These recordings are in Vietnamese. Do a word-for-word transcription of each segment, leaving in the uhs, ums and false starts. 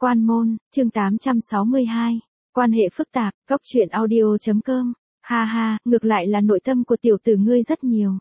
Quan môn, chương tám trăm sáu mươi hai. Quan hệ phức tạp, góc truyện audio chấm com. Ha ha, ngược lại là nội tâm của tiểu tử ngươi rất nhiều.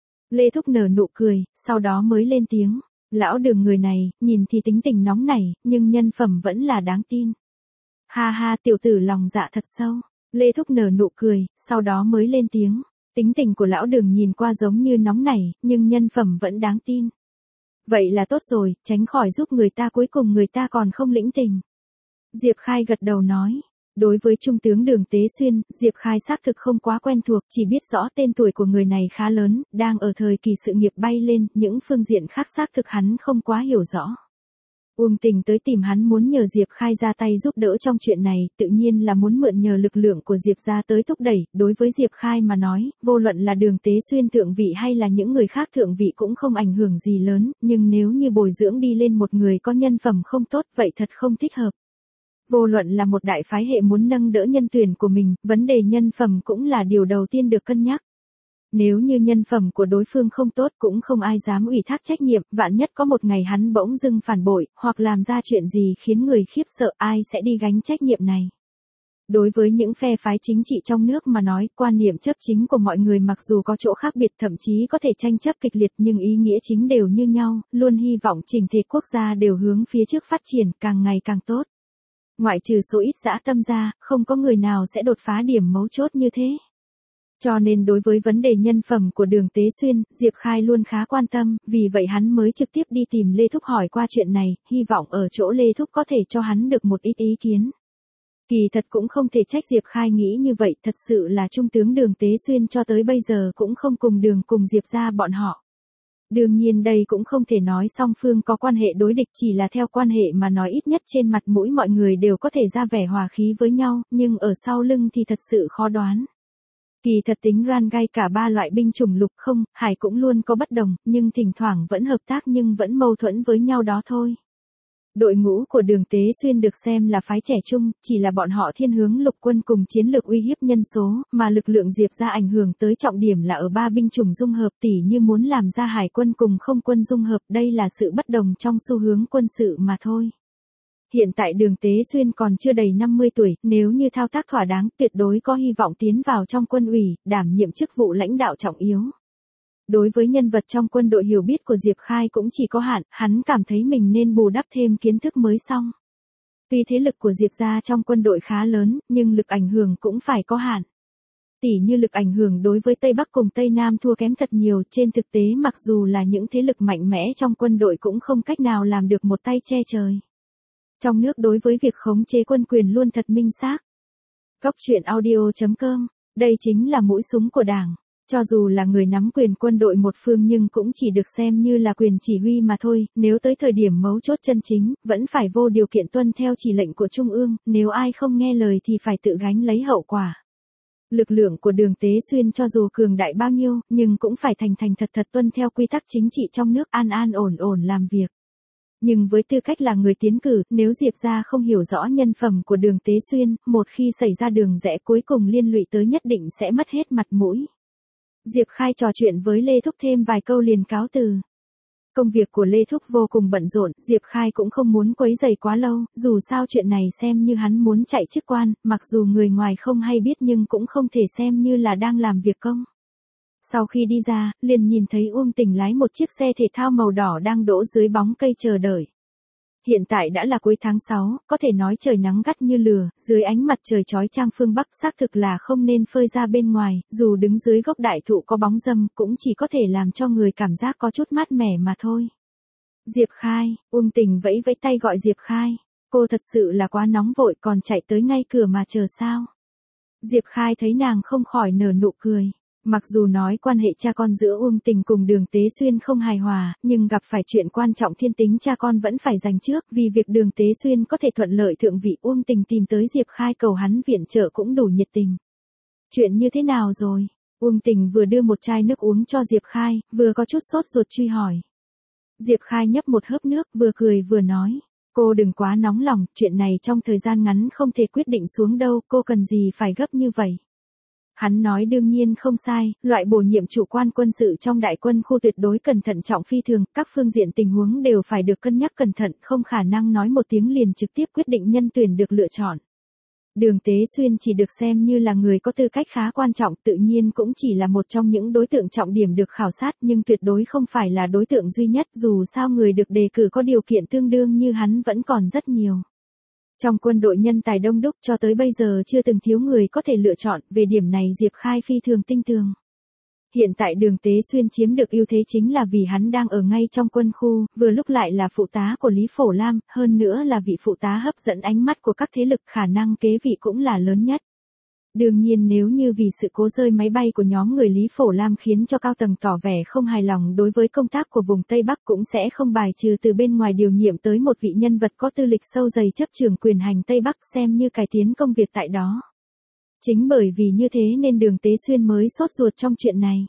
Lê Thúc nở nụ cười, sau đó mới lên tiếng. Lão Đường người này, nhìn thì tính tình nóng nảy, nhưng nhân phẩm vẫn là đáng tin. Ha ha, tiểu tử lòng dạ thật sâu. Lê Thúc nở nụ cười, sau đó mới lên tiếng. Tính tình của Lão Đường nhìn qua giống như nóng nảy, nhưng nhân phẩm vẫn đáng tin. Vậy là tốt rồi, tránh khỏi giúp người ta cuối cùng người ta còn không lĩnh tình. Diệp Khai gật đầu nói. Đối với Trung tướng Đường Tế Xuyên, Diệp Khai xác thực không quá quen thuộc, chỉ biết rõ tên tuổi của người này khá lớn, đang ở thời kỳ sự nghiệp bay lên, những phương diện khác xác thực hắn không quá hiểu rõ. Uông Tình tới tìm hắn muốn nhờ Diệp Khai ra tay giúp đỡ trong chuyện này, tự nhiên là muốn mượn nhờ lực lượng của Diệp gia tới thúc đẩy, đối với Diệp Khai mà nói, vô luận là Đường Tế Xuyên thượng vị hay là những người khác thượng vị cũng không ảnh hưởng gì lớn, nhưng nếu như bồi dưỡng đi lên một người có nhân phẩm không tốt vậy thật không thích hợp. Vô luận là một đại phái hệ muốn nâng đỡ nhân tuyển của mình, vấn đề nhân phẩm cũng là điều đầu tiên được cân nhắc. Nếu như nhân phẩm của đối phương không tốt cũng không ai dám ủy thác trách nhiệm, vạn nhất có một ngày hắn bỗng dưng phản bội, hoặc làm ra chuyện gì khiến người khiếp sợ, ai sẽ đi gánh trách nhiệm này. Đối với những phe phái chính trị trong nước mà nói, quan niệm chấp chính của mọi người mặc dù có chỗ khác biệt thậm chí có thể tranh chấp kịch liệt nhưng ý nghĩa chính đều như nhau, luôn hy vọng chỉnh thể quốc gia đều hướng phía trước phát triển, càng ngày càng tốt. Ngoại trừ số ít dã tâm ra, không có người nào sẽ đột phá điểm mấu chốt như thế. Cho nên đối với vấn đề nhân phẩm của Đường Tế Xuyên, Diệp Khai luôn khá quan tâm, vì vậy hắn mới trực tiếp đi tìm Lê Thúc hỏi qua chuyện này, hy vọng ở chỗ Lê Thúc có thể cho hắn được một ít ý kiến. Kỳ thật cũng không thể trách Diệp Khai nghĩ như vậy, thật sự là Trung tướng Đường Tế Xuyên cho tới bây giờ cũng không cùng đường cùng Diệp gia bọn họ. Đương nhiên đây cũng không thể nói song phương có quan hệ đối địch, chỉ là theo quan hệ mà nói ít nhất trên mặt mũi mọi người đều có thể ra vẻ hòa khí với nhau, nhưng ở sau lưng thì thật sự khó đoán. Kỳ thật tính ran gai cả ba loại binh chủng lục không, hải cũng luôn có bất đồng, nhưng thỉnh thoảng vẫn hợp tác nhưng vẫn mâu thuẫn với nhau đó thôi. Đội ngũ của Đường Tế Xuyên được xem là phái trẻ trung, chỉ là bọn họ thiên hướng lục quân cùng chiến lược uy hiếp nhân số, mà lực lượng Diệp gia ảnh hưởng tới trọng điểm là ở ba binh chủng dung hợp, tỉ như muốn làm ra hải quân cùng không quân dung hợp, đây là sự bất đồng trong xu hướng quân sự mà thôi. Hiện tại Đường Tế Xuyên còn chưa đầy năm mươi tuổi, nếu như thao tác thỏa đáng, tuyệt đối có hy vọng tiến vào trong quân ủy, đảm nhiệm chức vụ lãnh đạo trọng yếu. Đối với nhân vật trong quân đội hiểu biết của Diệp Khai cũng chỉ có hạn, hắn cảm thấy mình nên bù đắp thêm kiến thức mới xong. Tuy thế lực của Diệp gia trong quân đội khá lớn, nhưng lực ảnh hưởng cũng phải có hạn. Tỉ như lực ảnh hưởng đối với Tây Bắc cùng Tây Nam thua kém thật nhiều, trên thực tế mặc dù là những thế lực mạnh mẽ trong quân đội cũng không cách nào làm được một tay che trời. Trong nước đối với việc khống chế quân quyền luôn thật minh xác. Góc truyện audio chấm com, đây chính là mũi súng của Đảng. Cho dù là người nắm quyền quân đội một phương nhưng cũng chỉ được xem như là quyền chỉ huy mà thôi, nếu tới thời điểm mấu chốt chân chính, vẫn phải vô điều kiện tuân theo chỉ lệnh của Trung ương, nếu ai không nghe lời thì phải tự gánh lấy hậu quả. Lực lượng của Đường Tế Xuyên cho dù cường đại bao nhiêu, nhưng cũng phải thành thành thật thật tuân theo quy tắc chính trị trong nước, an an ổn ổn làm việc. Nhưng với tư cách là người tiến cử, nếu Diệp gia không hiểu rõ nhân phẩm của Đường Tế Xuyên, một khi xảy ra đường rẽ cuối cùng liên lụy tới nhất định sẽ mất hết mặt mũi. Diệp Khai trò chuyện với Lê Thúc thêm vài câu liền cáo từ. Công việc của Lê Thúc vô cùng bận rộn, Diệp Khai cũng không muốn quấy rầy quá lâu, dù sao chuyện này xem như hắn muốn chạy chức quan, mặc dù người ngoài không hay biết nhưng cũng không thể xem như là đang làm việc công. Sau khi đi ra, liền nhìn thấy Uông Tình lái một chiếc xe thể thao màu đỏ đang đỗ dưới bóng cây chờ đợi. Hiện tại đã là cuối tháng sáu, có thể nói trời nắng gắt như lửa, dưới ánh mặt trời chói chang phương Bắc xác thực là không nên phơi ra bên ngoài, dù đứng dưới gốc đại thụ có bóng râm cũng chỉ có thể làm cho người cảm giác có chút mát mẻ mà thôi. Diệp Khai, Uông Tình vẫy vẫy tay gọi Diệp Khai, cô thật sự là quá nóng vội còn chạy tới ngay cửa mà chờ sao. Diệp Khai thấy nàng không khỏi nở nụ cười. Mặc dù nói quan hệ cha con giữa Uông Tình cùng Đường Tế Xuyên không hài hòa, nhưng gặp phải chuyện quan trọng thiên tính cha con vẫn phải giành trước, vì việc Đường Tế Xuyên có thể thuận lợi thượng vị, Uông Tình tìm tới Diệp Khai cầu hắn viện trợ cũng đủ nhiệt tình. Chuyện như thế nào rồi? Uông Tình vừa đưa một chai nước uống cho Diệp Khai, vừa có chút sốt ruột truy hỏi. Diệp Khai nhấp một hớp nước, vừa cười vừa nói. Cô đừng quá nóng lòng, chuyện này trong thời gian ngắn không thể quyết định xuống đâu, cô cần gì phải gấp như vậy. Hắn nói đương nhiên không sai, loại bổ nhiệm chủ quan quân sự trong đại quân khu tuyệt đối cẩn thận trọng phi thường, các phương diện tình huống đều phải được cân nhắc cẩn thận, không khả năng nói một tiếng liền trực tiếp quyết định nhân tuyển được lựa chọn. Đường Tế Xuyên chỉ được xem như là người có tư cách khá quan trọng, tự nhiên cũng chỉ là một trong những đối tượng trọng điểm được khảo sát, nhưng tuyệt đối không phải là đối tượng duy nhất, dù sao người được đề cử có điều kiện tương đương như hắn vẫn còn rất nhiều. Trong quân đội nhân tài đông đúc cho tới bây giờ chưa từng thiếu người có thể lựa chọn, về điểm này Diệp Khai phi thường tinh tường. Hiện tại Đường Tế Xuyên chiếm được ưu thế chính là vì hắn đang ở ngay trong quân khu, vừa lúc lại là phụ tá của Lý Phổ Lam, hơn nữa là vị phụ tá hấp dẫn ánh mắt của các thế lực, khả năng kế vị cũng là lớn nhất. Đương nhiên nếu như vì sự cố rơi máy bay của nhóm người Lý Phổ Lam khiến cho cao tầng tỏ vẻ không hài lòng đối với công tác của vùng Tây Bắc cũng sẽ không bài trừ từ bên ngoài điều nhiệm tới một vị nhân vật có tư lịch sâu dày chấp trưởng quyền hành Tây Bắc xem như cải tiến công việc tại đó. Chính bởi vì như thế nên Đường Tế Xuyên mới sốt ruột trong chuyện này.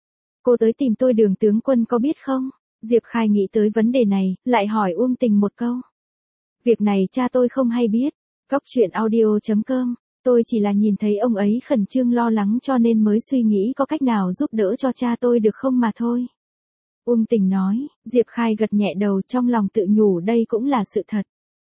Cô tới tìm tôi Đường tướng quân có biết không? Diệp Khai nghĩ tới vấn đề này, lại hỏi Uông Tình một câu. Việc này cha tôi không hay biết. Cóc truyện audio chấm com. Tôi chỉ là nhìn thấy ông ấy khẩn trương lo lắng cho nên mới suy nghĩ có cách nào giúp đỡ cho cha tôi được không mà thôi. Uông Tình nói, Diệp Khai gật nhẹ đầu trong lòng tự nhủ đây cũng là sự thật.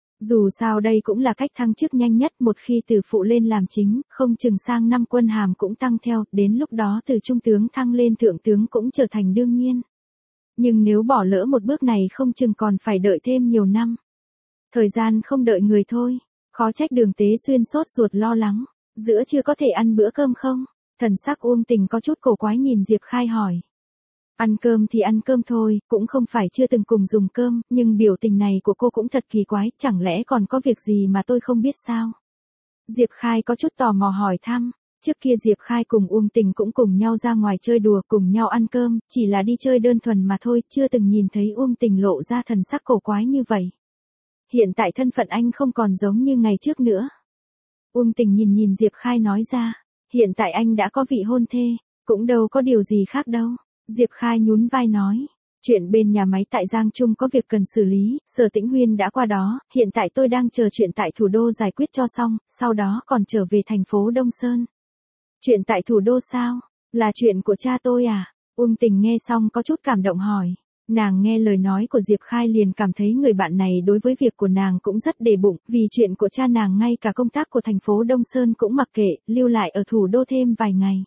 Dù sao đây cũng là cách thăng chức nhanh nhất, một khi từ phụ lên làm chính, không chừng sang năm quân hàm cũng tăng theo, đến lúc đó từ trung tướng thăng lên thượng tướng cũng trở thành đương nhiên. Nhưng nếu bỏ lỡ một bước này không chừng còn phải đợi thêm nhiều năm. Thời gian không đợi người thôi. Khó trách Đường Tế Xuyên sốt ruột lo lắng, giữa chưa có thể ăn bữa cơm không? Thần sắc Uông Tình có chút cổ quái nhìn Diệp Khai hỏi. Ăn cơm thì ăn cơm thôi, cũng không phải chưa từng cùng dùng cơm, nhưng biểu tình này của cô cũng thật kỳ quái, chẳng lẽ còn có việc gì mà tôi không biết sao? Diệp Khai có chút tò mò hỏi thăm, trước kia Diệp Khai cùng Uông Tình cũng cùng nhau ra ngoài chơi đùa, cùng nhau ăn cơm, chỉ là đi chơi đơn thuần mà thôi, chưa từng nhìn thấy Uông Tình lộ ra thần sắc cổ quái như vậy. Hiện tại thân phận anh không còn giống như ngày trước nữa. Uông Tình nhìn nhìn Diệp Khai nói ra, hiện tại anh đã có vị hôn thê, cũng đâu có điều gì khác đâu. Diệp Khai nhún vai nói, chuyện bên nhà máy tại Giang Trung có việc cần xử lý, Sở Tĩnh Huyên đã qua đó, hiện tại tôi đang chờ chuyện tại thủ đô giải quyết cho xong, sau đó còn trở về thành phố Đông Sơn. Chuyện tại thủ đô sao? Là chuyện của cha tôi à? Uông Tình nghe xong có chút cảm động hỏi. Nàng nghe lời nói của Diệp Khai liền cảm thấy người bạn này đối với việc của nàng cũng rất để bụng, vì chuyện của cha nàng ngay cả công tác của thành phố Đông Sơn cũng mặc kệ, lưu lại ở thủ đô thêm vài ngày.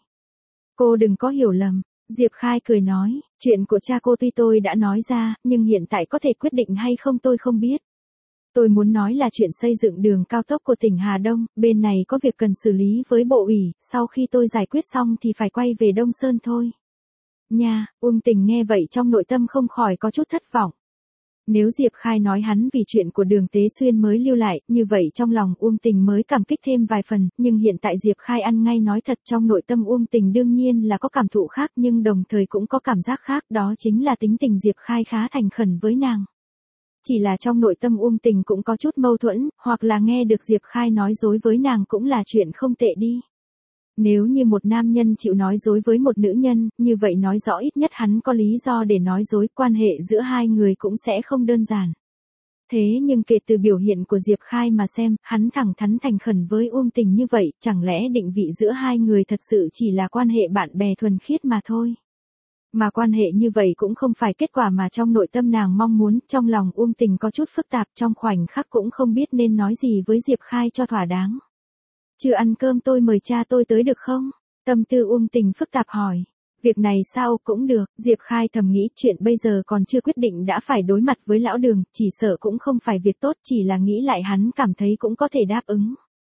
Cô đừng có hiểu lầm, Diệp Khai cười nói, chuyện của cha cô tuy tôi đã nói ra, nhưng hiện tại có thể quyết định hay không tôi không biết. Tôi muốn nói là chuyện xây dựng đường cao tốc của tỉnh Hà Đông, bên này có việc cần xử lý với bộ ủy, sau khi tôi giải quyết xong thì phải quay về Đông Sơn thôi. Nha, Uông Tình nghe vậy trong nội tâm không khỏi có chút thất vọng. Nếu Diệp Khai nói hắn vì chuyện của Đường Tế Xuyên mới lưu lại, như vậy trong lòng Uông Tình mới cảm kích thêm vài phần, nhưng hiện tại Diệp Khai ăn ngay nói thật trong nội tâm Uông Tình đương nhiên là có cảm thụ khác nhưng đồng thời cũng có cảm giác khác, đó chính là tính tình Diệp Khai khá thành khẩn với nàng. Chỉ là trong nội tâm Uông Tình cũng có chút mâu thuẫn, hoặc là nghe được Diệp Khai nói dối với nàng cũng là chuyện không tệ đi. Nếu như một nam nhân chịu nói dối với một nữ nhân, như vậy nói rõ ít nhất hắn có lý do để nói dối, quan hệ giữa hai người cũng sẽ không đơn giản. Thế nhưng kể từ biểu hiện của Diệp Khai mà xem, hắn thẳng thắn thành khẩn với Uông Tình như vậy, chẳng lẽ định vị giữa hai người thật sự chỉ là quan hệ bạn bè thuần khiết mà thôi. Mà quan hệ như vậy cũng không phải kết quả mà trong nội tâm nàng mong muốn, trong lòng Uông Tình có chút phức tạp, trong khoảnh khắc cũng không biết nên nói gì với Diệp Khai cho thỏa đáng. Chưa ăn cơm tôi mời cha tôi tới được không? Tâm tư Uông Tình phức tạp hỏi. Việc này sao cũng được, Diệp Khai thầm nghĩ chuyện bây giờ còn chưa quyết định đã phải đối mặt với lão Đường, chỉ sợ cũng không phải việc tốt, chỉ là nghĩ lại hắn cảm thấy cũng có thể đáp ứng.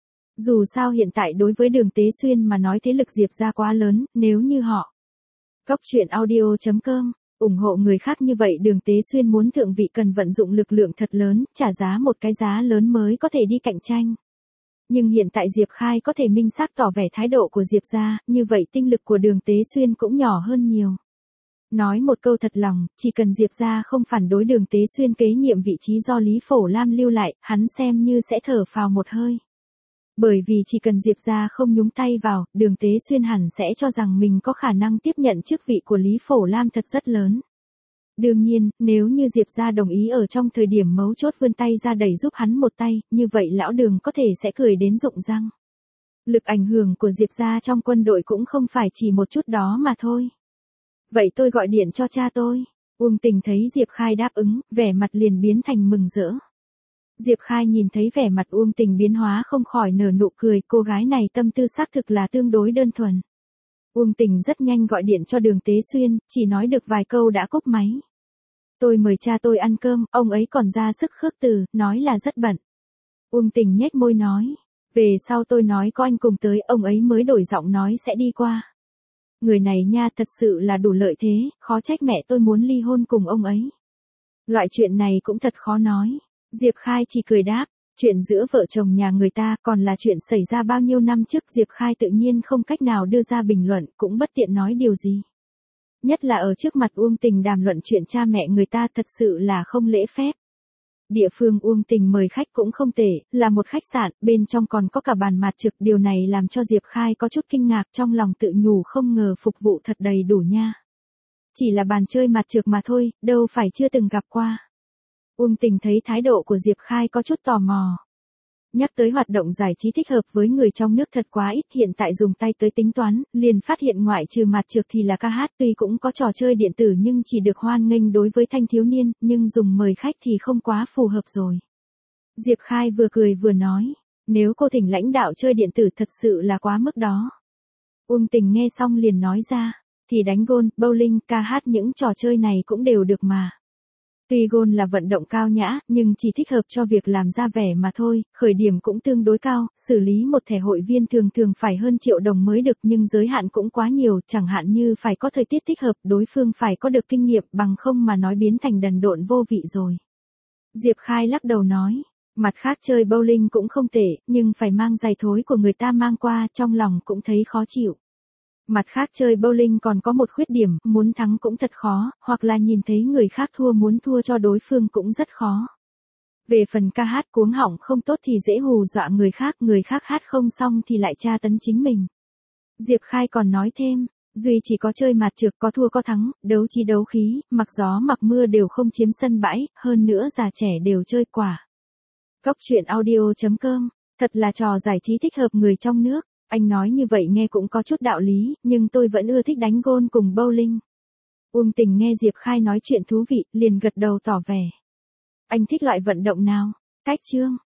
Dù sao hiện tại đối với Đường Tế Xuyên mà nói thế lực Diệp gia quá lớn, nếu như họ. Cóc truyện audio chấm com, ủng hộ người khác như vậy Đường Tế Xuyên muốn thượng vị cần vận dụng lực lượng thật lớn, trả giá một cái giá lớn mới có thể đi cạnh tranh. Nhưng hiện tại Diệp Khai có thể minh xác tỏ vẻ thái độ của Diệp gia, như vậy tinh lực của Đường Tế Xuyên cũng nhỏ hơn nhiều. Nói một câu thật lòng, chỉ cần Diệp gia không phản đối Đường Tế Xuyên kế nhiệm vị trí do Lý Phổ Lam lưu lại, hắn xem như sẽ thở phào một hơi. Bởi vì chỉ cần Diệp gia không nhúng tay vào, Đường Tế Xuyên hẳn sẽ cho rằng mình có khả năng tiếp nhận chức vị của Lý Phổ Lam thật rất lớn. Đương nhiên, nếu như Diệp gia đồng ý ở trong thời điểm mấu chốt vươn tay ra đẩy giúp hắn một tay, như vậy lão Đường có thể sẽ cười đến rụng răng. Lực ảnh hưởng của Diệp gia trong quân đội cũng không phải chỉ một chút đó mà thôi. Vậy tôi gọi điện cho cha tôi. Uông Tình thấy Diệp Khai đáp ứng, vẻ mặt liền biến thành mừng rỡ. Diệp Khai nhìn thấy vẻ mặt Uông Tình biến hóa không khỏi nở nụ cười, cô gái này tâm tư xác thực là tương đối đơn thuần. Uông Tình rất nhanh gọi điện cho Đường Tế Xuyên, chỉ nói được vài câu đã cúp máy. Tôi mời cha tôi ăn cơm, ông ấy còn ra sức khước từ, nói là rất bận. Uông Tình nhếch môi nói, về sau tôi nói có anh cùng tới, ông ấy mới đổi giọng nói sẽ đi qua. Người này nha thật sự là đủ lợi thế, khó trách mẹ tôi muốn ly hôn cùng ông ấy. Loại chuyện này cũng thật khó nói. Diệp Khai chỉ cười đáp, chuyện giữa vợ chồng nhà người ta còn là chuyện xảy ra bao nhiêu năm trước, Diệp Khai tự nhiên không cách nào đưa ra bình luận, cũng bất tiện nói điều gì. Nhất là ở trước mặt Uông Tình đàm luận chuyện cha mẹ người ta thật sự là không lễ phép. Địa phương Uông Tình mời khách cũng không tệ, là một khách sạn, bên trong còn có cả bàn mạt trực, điều này làm cho Diệp Khai có chút kinh ngạc, trong lòng tự nhủ không ngờ phục vụ thật đầy đủ nha. Chỉ là bàn chơi mạt trực mà thôi, đâu phải chưa từng gặp qua. Uông Tình thấy thái độ của Diệp Khai có chút tò mò. Nhắc tới hoạt động giải trí thích hợp với người trong nước thật quá ít, hiện tại dùng tay tới tính toán, liền phát hiện ngoại trừ mạt trược thì là ca hát, tuy cũng có trò chơi điện tử nhưng chỉ được hoan nghênh đối với thanh thiếu niên, nhưng dùng mời khách thì không quá phù hợp rồi. Diệp Khai vừa cười vừa nói, nếu cô thỉnh lãnh đạo chơi điện tử thật sự là quá mức đó. Uông Tình nghe xong liền nói ra, thì đánh gôn, bowling, ca hát những trò chơi này cũng đều được mà. Tuy gôn là vận động cao nhã, nhưng chỉ thích hợp cho việc làm ra vẻ mà thôi, khởi điểm cũng tương đối cao, xử lý một thẻ hội viên thường thường phải hơn triệu đồng mới được, nhưng giới hạn cũng quá nhiều, chẳng hạn như phải có thời tiết thích hợp, đối phương phải có được kinh nghiệm, bằng không mà nói biến thành đần độn vô vị rồi. Diệp Khai lắc đầu nói, mặt khác chơi bowling cũng không tệ, nhưng phải mang giày thối của người ta mang qua, trong lòng cũng thấy khó chịu. Mặt khác chơi bowling còn có một khuyết điểm, muốn thắng cũng thật khó, hoặc là nhìn thấy người khác thua muốn thua cho đối phương cũng rất khó. Về phần ca hát cuống họng không tốt thì dễ hù dọa người khác, người khác hát không xong thì lại tra tấn chính mình. Diệp Khai còn nói thêm, duy chỉ có chơi mạt trược có thua có thắng, đấu trí đấu khí, mặc gió mặc mưa đều không chiếm sân bãi, hơn nữa già trẻ đều chơi quả. Góc truyện audio chấm com, thật là trò giải trí thích hợp người trong nước. Anh nói như vậy nghe cũng có chút đạo lý, nhưng tôi vẫn ưa thích đánh gôn cùng bowling. Uông Tình nghe Diệp Khai nói chuyện thú vị, liền gật đầu tỏ vẻ. Anh thích loại vận động nào? Cách chương